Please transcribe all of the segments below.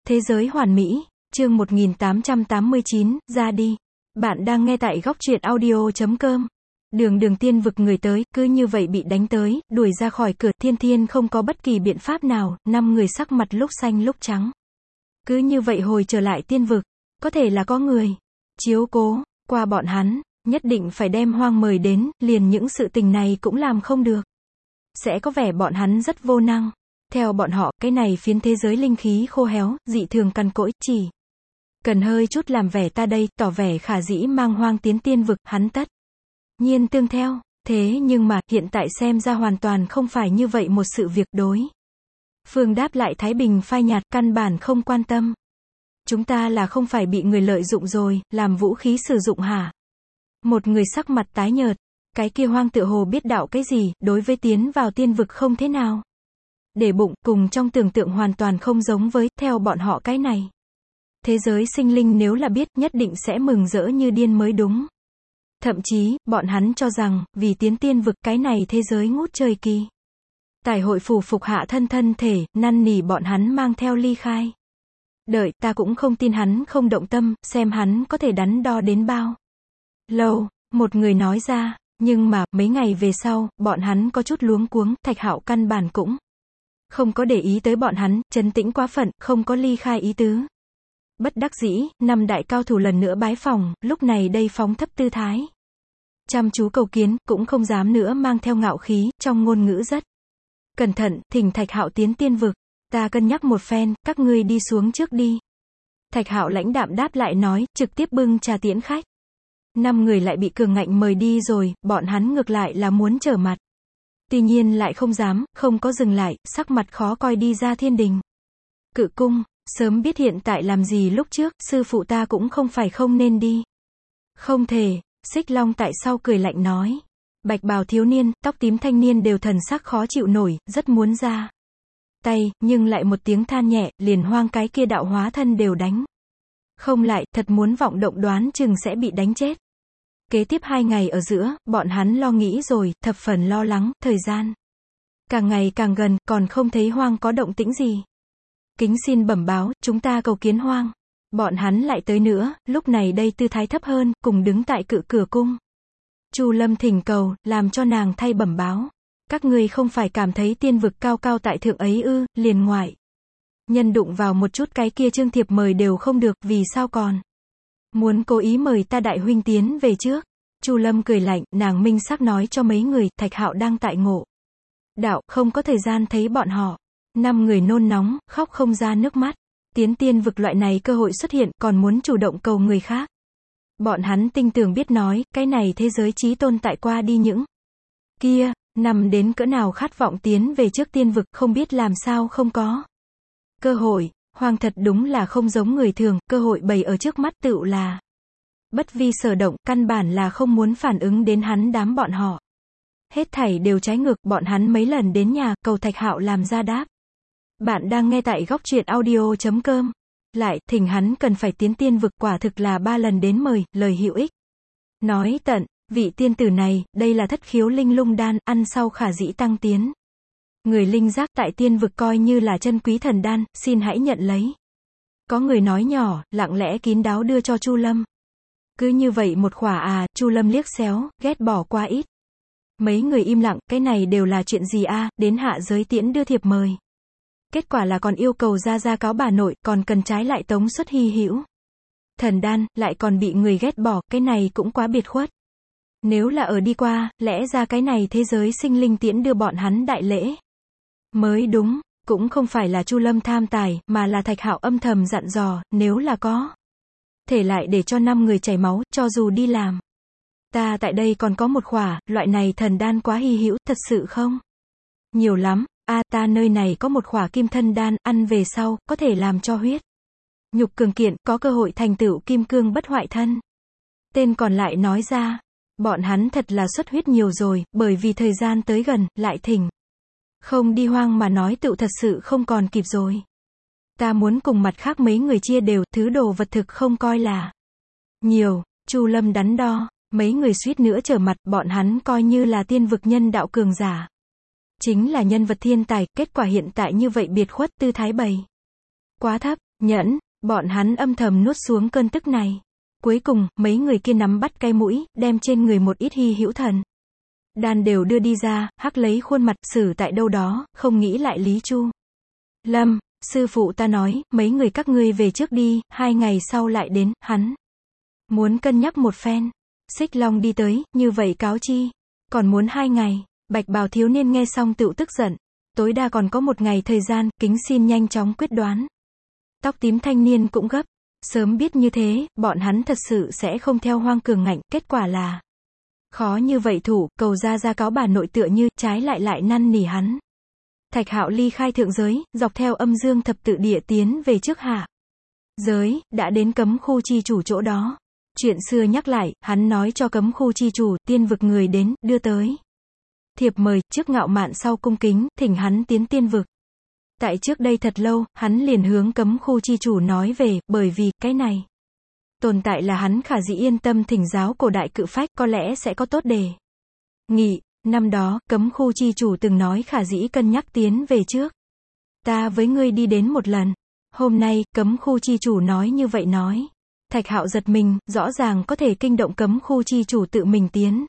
Thế giới hoàn mỹ, chương 1889, ra đi. Bạn đang nghe tại góc truyện audio.com. Đường tiên vực người tới, cứ như vậy bị đánh tới, đuổi ra khỏi cửa. Thiên không có bất kỳ biện pháp nào, 5 người sắc mặt lúc xanh lúc trắng. Cứ như vậy hồi trở lại tiên vực. Có thể là có người chiếu cố qua bọn hắn, nhất định phải đem Hoang mời đến, liền những sự tình này cũng làm không được. Sẽ có vẻ bọn hắn rất vô năng. Theo bọn họ, cái này phiến thế giới linh khí khô héo, dị thường cằn cỗi, chỉ cần hơi chút làm vẻ ta đây, tỏ vẻ khả dĩ mang Hoang tiến tiên vực, hắn tất nhiên tương theo. Thế nhưng mà, hiện tại xem ra hoàn toàn không phải như vậy một sự việc. Đối phương đáp lại thái bình phai nhạt, căn bản không quan tâm. Chúng ta là không phải bị người lợi dụng rồi, làm vũ khí sử dụng hả? Một người sắc mặt tái nhợt. Cái kia Hoang tựa hồ biết đạo cái gì, đối với tiến vào tiên vực không thế nào để bụng, cùng trong tưởng tượng hoàn toàn không giống với, theo bọn họ cái này. Thế giới sinh linh nếu là biết, nhất định sẽ mừng rỡ như điên mới đúng. Thậm chí, bọn hắn cho rằng, vì tiến tiên vực, cái này thế giới ngút trời kỳ tài hội phù phục hạ thân thể, năn nỉ bọn hắn mang theo ly khai. Đợi, ta cũng không tin hắn không động tâm, xem hắn có thể đắn đo đến bao lâu, một người nói ra. Nhưng mà, mấy ngày về sau, bọn hắn có chút luống cuống, Thạch Hạo căn bản cũng không có để ý tới bọn hắn, trấn tĩnh quá phận, không có ly khai ý tứ. Bất đắc dĩ, 5 đại cao thủ lần nữa bái phòng, lúc này đây phóng thấp tư thái. Chăm chú cầu kiến, cũng không dám nữa mang theo ngạo khí, trong ngôn ngữ rất cẩn thận, thỉnh Thạch Hạo tiến tiên vực. Ta cân nhắc một phen, các ngươi đi xuống trước đi. Thạch Hạo lãnh đạm đáp lại nói, trực tiếp bưng trà tiễn khách. 5 người lại bị cường ngạnh mời đi rồi, bọn hắn ngược lại là muốn trở mặt. Tuy nhiên lại không dám, không có dừng lại, sắc mặt khó coi đi ra thiên đình. Cự cung, sớm biết hiện tại làm gì lúc trước, sư phụ ta cũng không phải không nên đi. Không thể, Xích Long tại sau cười lạnh nói. Bạch bào thiếu niên, tóc tím thanh niên đều thần sắc khó chịu nổi, rất muốn ra tay, nhưng lại một tiếng than nhẹ, liền Hoang cái kia đạo hóa thân đều đánh không lại, thật muốn vọng động đoán chừng sẽ bị đánh chết. Kế tiếp 2 ngày ở giữa, bọn hắn lo nghĩ rồi, thập phần lo lắng, thời gian càng ngày càng gần, còn không thấy Hoang có động tĩnh gì. Kính xin bẩm báo, chúng ta cầu kiến Hoang. Bọn hắn lại tới nữa, lúc này đây tư thái thấp hơn, cùng đứng tại cự cửa cung. Chu Lâm thỉnh cầu, làm cho nàng thay bẩm báo. Các ngươi không phải cảm thấy tiên vực cao cao tại thượng ấy ư, liền ngoại nhân đụng vào một chút cái kia trương thiệp mời đều không được, vì sao còn muốn cố ý mời ta đại huynh tiến về trước. Chu Lâm cười lạnh, nàng minh xác nói cho mấy người, Thạch Hạo đang tại ngộ đạo, không có thời gian thấy bọn họ. 5 người nôn nóng, khóc không ra nước mắt. Tiến tiên vực loại này cơ hội xuất hiện, còn muốn chủ động cầu người khác. Bọn hắn tinh tường biết nói, cái này thế giới chí tôn tại qua đi những kia, nằm đến cỡ nào khát vọng tiến về trước tiên vực, không biết làm sao không có cơ hội. Hoang thật đúng là không giống người thường, cơ hội bày ở trước mắt tựu là bất vi sở động, căn bản là không muốn phản ứng đến hắn đám bọn họ. Hết thảy đều trái ngược, bọn hắn mấy lần đến nhà, cầu Thạch Hạo làm ra đáp. Bạn đang nghe tại góc truyện audio.com. Lại, thỉnh hắn cần phải tiến tiên vực, quả thực là 3 lần đến mời, lời hữu ích. Nói tận, vị tiên tử này, đây là thất khiếu linh lung đan, ăn sau khả dĩ tăng tiến. Người linh giác tại tiên vực coi như là chân quý thần đan, xin hãy nhận lấy. Có người nói nhỏ, lặng lẽ kín đáo đưa cho Chu Lâm. Cứ như vậy một khỏa à, Chu Lâm liếc xéo, ghét bỏ qua ít. Mấy người im lặng, cái này đều là chuyện gì a, đến hạ giới tiễn đưa thiệp mời. Kết quả là còn yêu cầu ra cáo bà nội, còn cần trái lại tống xuất hy hữu thần đan, lại còn bị người ghét bỏ, cái này cũng quá biệt khuất. Nếu là ở đi qua, lẽ ra cái này thế giới sinh linh tiễn đưa bọn hắn đại lễ mới đúng. Cũng không phải là Chu Lâm tham tài, mà là Thạch Hạo âm thầm dặn dò, nếu là có thể lại để cho 5 người chảy máu, cho dù đi làm. Ta tại đây còn có một khỏa, loại này thần đan quá hy hữu, thật sự không? Nhiều lắm, ta nơi này có một khỏa kim thân đan, ăn về sau, có thể làm cho huyết nhục cường kiện, có cơ hội thành tựu kim cương bất hoại thân. Tên còn lại nói ra, bọn hắn thật là xuất huyết nhiều rồi, bởi vì thời gian tới gần, lại thỉnh không đi Hoang mà nói tựu thật sự không còn kịp rồi. Ta muốn cùng mặt khác mấy người chia đều, thứ đồ vật thực không coi là nhiều. Chu Lâm đắn đo, mấy người suýt nữa trở mặt, bọn hắn coi như là tiên vực nhân đạo cường giả. Chính là nhân vật thiên tài, kết quả hiện tại như vậy biệt khuất, tư thái bày quá thấp. nhẫn, bọn hắn âm thầm nuốt xuống cơn tức này. Cuối cùng, mấy người kia nắm bắt cái mũi, đem trên người một ít hy hữu thần đan đều đưa đi ra, hắc lấy khuôn mặt, xử tại đâu đó, không nghĩ lại Lý Chu. Lâm, sư phụ ta nói, mấy người các ngươi về trước đi, 2 ngày sau lại đến, hắn muốn cân nhắc một phen. Xích Long đi tới, như vậy cáo chi, còn muốn 2 ngày, bạch bào thiếu niên nghe xong tựu tức giận, tối đa còn có 1 ngày thời gian, kính xin nhanh chóng quyết đoán. Tóc tím thanh niên cũng gấp, sớm biết như thế, bọn hắn thật sự sẽ không theo Hoang Cường Ngạnh, kết quả là khó như vậy thủ, cầu ra cáo bà nội tựa như, trái lại năn nỉ hắn. Thạch Hạo ly khai thượng giới, dọc theo âm dương thập tự địa tiến về trước hạ giới, đã đến cấm khu chi chủ chỗ đó. Chuyện xưa nhắc lại, hắn nói cho cấm khu chi chủ, tiên vực người đến, đưa tới thiệp mời, trước ngạo mạn sau cung kính, thỉnh hắn tiến tiên vực. Tại trước đây thật lâu, hắn liền hướng cấm khu chi chủ nói về, bởi vì, cái này tồn tại là hắn khả dĩ yên tâm thỉnh giáo cổ đại cự phách, có lẽ sẽ có tốt đề nghị. Năm đó, cấm khu chi chủ từng nói khả dĩ cân nhắc tiến về trước. Ta với ngươi đi đến một lần. Hôm nay, cấm khu chi chủ nói như vậy nói. Thạch Hạo giật mình, rõ ràng có thể kinh động cấm khu chi chủ tự mình tiến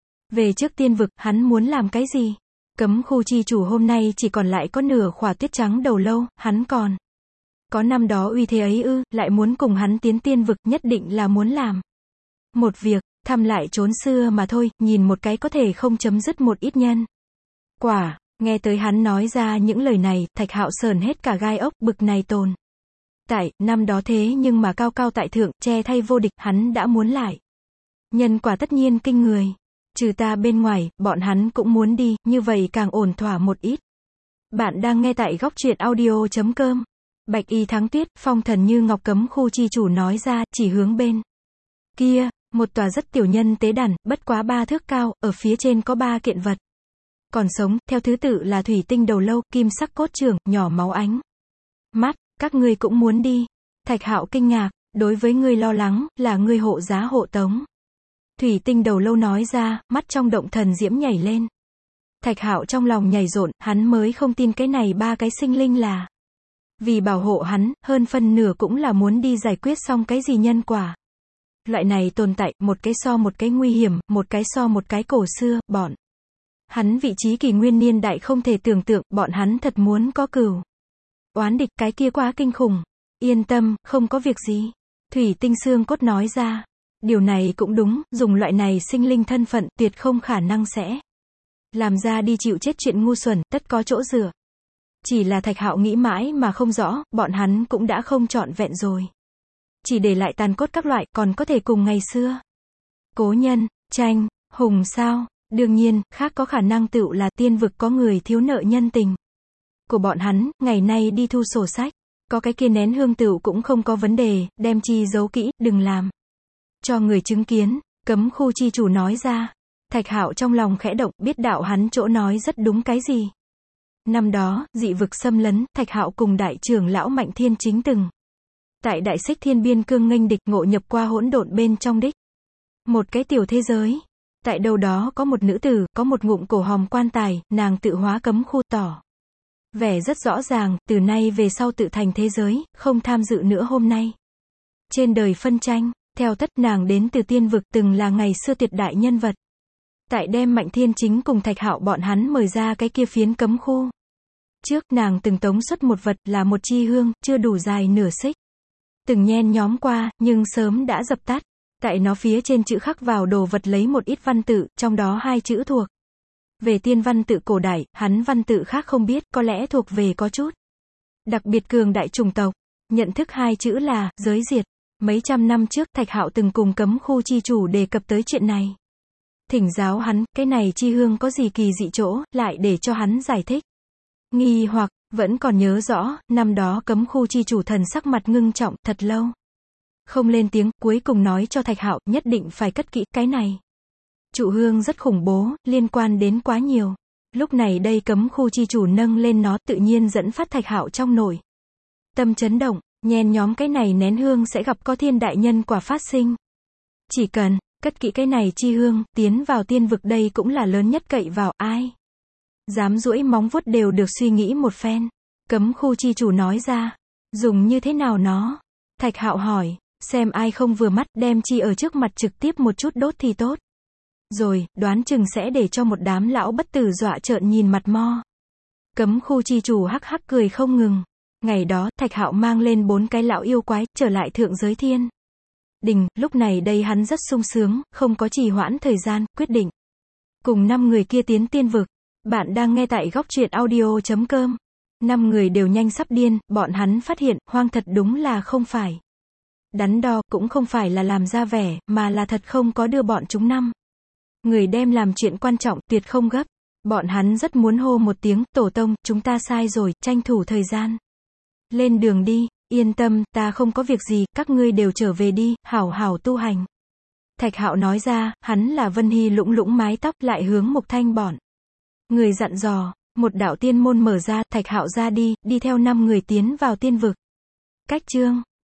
về trước tiên vực, hắn muốn làm cái gì? Cấm khu chi chủ hôm nay chỉ còn lại có nửa khỏa tuyết trắng đầu lâu, hắn còn có năm đó uy thế ấy ư, lại muốn cùng hắn tiến tiên vực, nhất định là muốn làm một việc, thăm lại trốn xưa mà thôi, nhìn một cái có thể không chấm dứt một ít nhân quả. Nghe tới hắn nói ra những lời này, Thạch Hạo sờn hết cả gai ốc, bực này tồn tại, năm đó thế nhưng mà cao cao tại thượng, che thay vô địch, hắn đã muốn lại. Nhân quả tất nhiên kinh người. Trừ ta bên ngoài, bọn hắn cũng muốn đi, như vậy càng ổn thỏa một ít. Bạn đang nghe tại góc truyện audio.com. Bạch y thắng tuyết, phong thần như ngọc cấm khu chi chủ nói ra, chỉ hướng bên kia, một tòa rất tiểu nhân tế đàn, bất quá 3 thước cao, ở phía trên có 3 kiện vật còn sống, theo thứ tự là thủy tinh đầu lâu, kim sắc cốt trưởng, nhỏ máu ánh mắt. Các ngươi cũng muốn đi. Thạch Hạo kinh ngạc, đối với ngươi lo lắng, là ngươi hộ giá hộ tống. Thủy tinh đầu lâu nói ra, mắt trong động thần diễm nhảy lên. Thạch Hạo trong lòng nhảy rộn, hắn mới không tin cái này 3 cái sinh linh là vì bảo hộ hắn, hơn phân nửa cũng là muốn đi giải quyết xong cái gì nhân quả. Loại này tồn tại, một cái so một cái nguy hiểm, một cái so một cái cổ xưa, bọn hắn vị trí kỷ nguyên niên đại không thể tưởng tượng, bọn hắn thật muốn có cửu oán địch, cái kia quá kinh khủng. Yên tâm, không có việc gì. Thủy tinh xương cốt nói ra. Điều này cũng đúng, dùng loại này sinh linh thân phận, tuyệt không khả năng sẽ làm ra đi chịu chết chuyện ngu xuẩn, tất có chỗ dựa. Chỉ là Thạch Hạo nghĩ mãi mà không rõ, bọn hắn cũng đã không trọn vẹn rồi. Chỉ để lại tàn cốt các loại, còn có thể cùng ngày xưa. Cố nhân, tranh, hùng sao? Đương nhiên, khác có khả năng tựu là tiên vực có người thiếu nợ nhân tình của bọn hắn, ngày nay đi thu sổ sách. Có cái kia nén hương tựu cũng không có vấn đề, đem chi giấu kỹ, đừng làm cho người chứng kiến. Cấm khu chi chủ nói ra. Thạch Hạo trong lòng khẽ động, biết đạo hắn chỗ nói rất đúng cái gì. Năm đó, dị vực xâm lấn, Thạch Hạo cùng đại trưởng lão Mạnh Thiên Chính từng tại Đại Xích Thiên Biên Cương nghênh địch, ngộ nhập qua hỗn độn bên trong đích một cái tiểu thế giới. Tại đâu đó có một nữ tử, có một ngụm cổ hòm quan tài, nàng tự hóa cấm khu, tỏ vẻ rất rõ ràng, từ nay về sau tự thành thế giới, không tham dự nữa hôm nay trên đời phân tranh. Theo tất, nàng đến từ tiên vực, từng là ngày xưa tuyệt đại nhân vật. Tại đem Mạnh Thiên Chính cùng Thạch Hạo bọn hắn mời ra cái kia phiến cấm khu trước, nàng từng tống xuất một vật, là một chi hương, chưa đủ dài nửa xích. Từng nhen nhóm qua, nhưng sớm đã dập tắt. Tại nó phía trên chữ khắc vào đồ vật lấy một ít văn tự, trong đó 2 chữ thuộc về tiên văn tự cổ đại, hắn văn tự khác không biết, có lẽ thuộc về có chút đặc biệt cường đại chủng tộc. Nhận thức 2 chữ là giới diệt. Mấy trăm năm trước, Thạch Hạo từng cùng cấm khu chi chủ đề cập tới chuyện này. Thỉnh giáo hắn, cái này chi hương có gì kỳ dị chỗ, lại để cho hắn giải thích. Nghi hoặc, vẫn còn nhớ rõ, năm đó cấm khu chi chủ thần sắc mặt ngưng trọng, thật lâu không lên tiếng, cuối cùng nói cho Thạch Hạo, nhất định phải cất kỹ, cái này trụ hương rất khủng bố, liên quan đến quá nhiều. Lúc này đây cấm khu chi chủ nâng lên nó, tự nhiên dẫn phát Thạch Hạo trong nội tâm chấn động, nhen nhóm cái này nén hương sẽ gặp có thiên đại nhân quả phát sinh. Chỉ cần cất kỹ cái này chi hương, tiến vào tiên vực, đây cũng là lớn nhất cậy vào, ai dám duỗi móng vuốt đều được suy nghĩ một phen. Cấm khu chi chủ nói ra. Dùng như thế nào nó? Thạch Hạo hỏi, xem ai không vừa mắt, đem chi ở trước mặt trực tiếp một chút đốt thì tốt. Rồi, đoán chừng sẽ để cho một đám lão bất tử dọa trợn nhìn mặt mo. Cấm khu chi chủ hắc hắc cười không ngừng. Ngày đó, Thạch Hạo mang lên 4 cái lão yêu quái, trở lại thượng giới thiên đình, lúc này đây hắn rất sung sướng, không có trì hoãn thời gian, quyết định cùng 5 người kia tiến tiên vực. Bạn đang nghe tại góc truyện audio.com. 5 người đều nhanh sắp điên, bọn hắn phát hiện, hoang thật đúng là không phải đắn đo, cũng không phải là làm ra vẻ, mà là thật không có đưa bọn chúng 5 người đem làm chuyện quan trọng, tuyệt không gấp. Bọn hắn rất muốn hô một tiếng, tổ tông, chúng ta sai rồi, tranh thủ thời gian. Lên đường đi, yên tâm, ta không có việc gì, các ngươi đều trở về đi, hảo hảo tu hành. Thạch Hạo nói ra, hắn là Vân Hy lũng lũng mái tóc, lại hướng Mục Thanh bọn người dặn dò, một đạo tiên môn mở ra, Thạch Hạo ra đi, đi theo 5 người tiến vào tiên vực. Cách chương